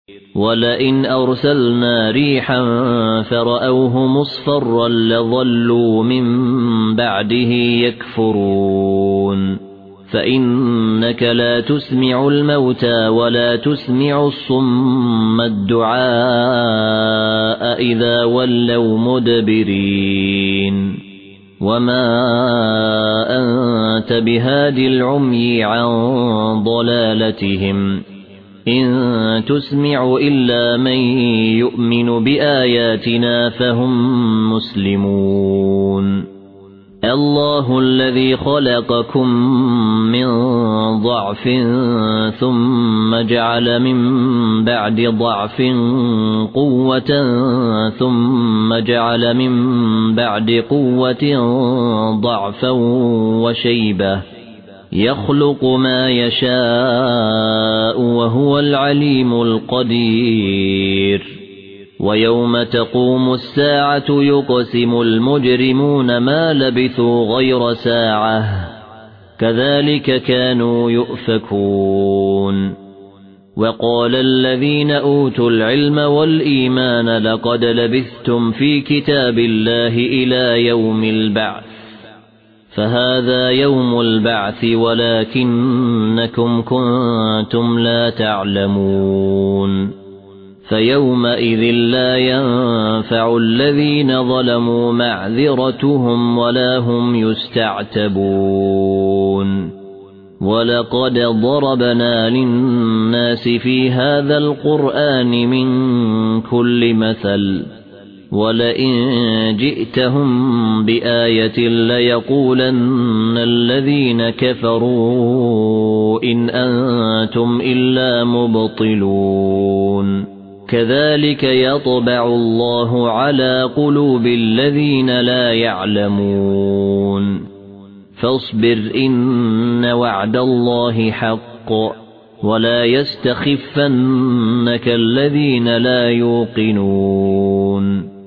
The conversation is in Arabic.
ولئن أرسلنا ريحا فرأوه مصفرا لظلوا من بعده يكفرون فإنك لا تسمع الموتى ولا تسمع الصم الدعاء إذا ولوا مدبرين وما أنت بهادي العمي عن ضلالتهم إن تسمع إلا من يؤمن بآياتنا فهم مسلمون الله الذي خلقكم من ضعف ثم جعل من بعد ضعف قوة ثم جعل من بعد قوة ضعفا وشيبة يخلق ما يشاء وهو العليم القدير ويوم تقوم الساعة يقسم المجرمون ما لبثوا غير ساعة كذلك كانوا يؤفكون وقال الذين أوتوا العلم والإيمان لقد لبثتم في كتاب الله إلى يوم البعث فهذا يوم البعث ولكنكم كنتم لا تعلمون فيومئذ لا ينفع الذين ظلموا معذرتهم ولا هم يستعتبون ولقد ضربنا للناس في هذا القرآن من كل مثل ولئن جئتهم بآية ليقولن الذين كفروا إن أنتم إلا مبطلون كذلك يطبع الله على قلوب الذين لا يعلمون فاصبر إن وعد الله حق ولا يستخفنك الذين لا يوقنون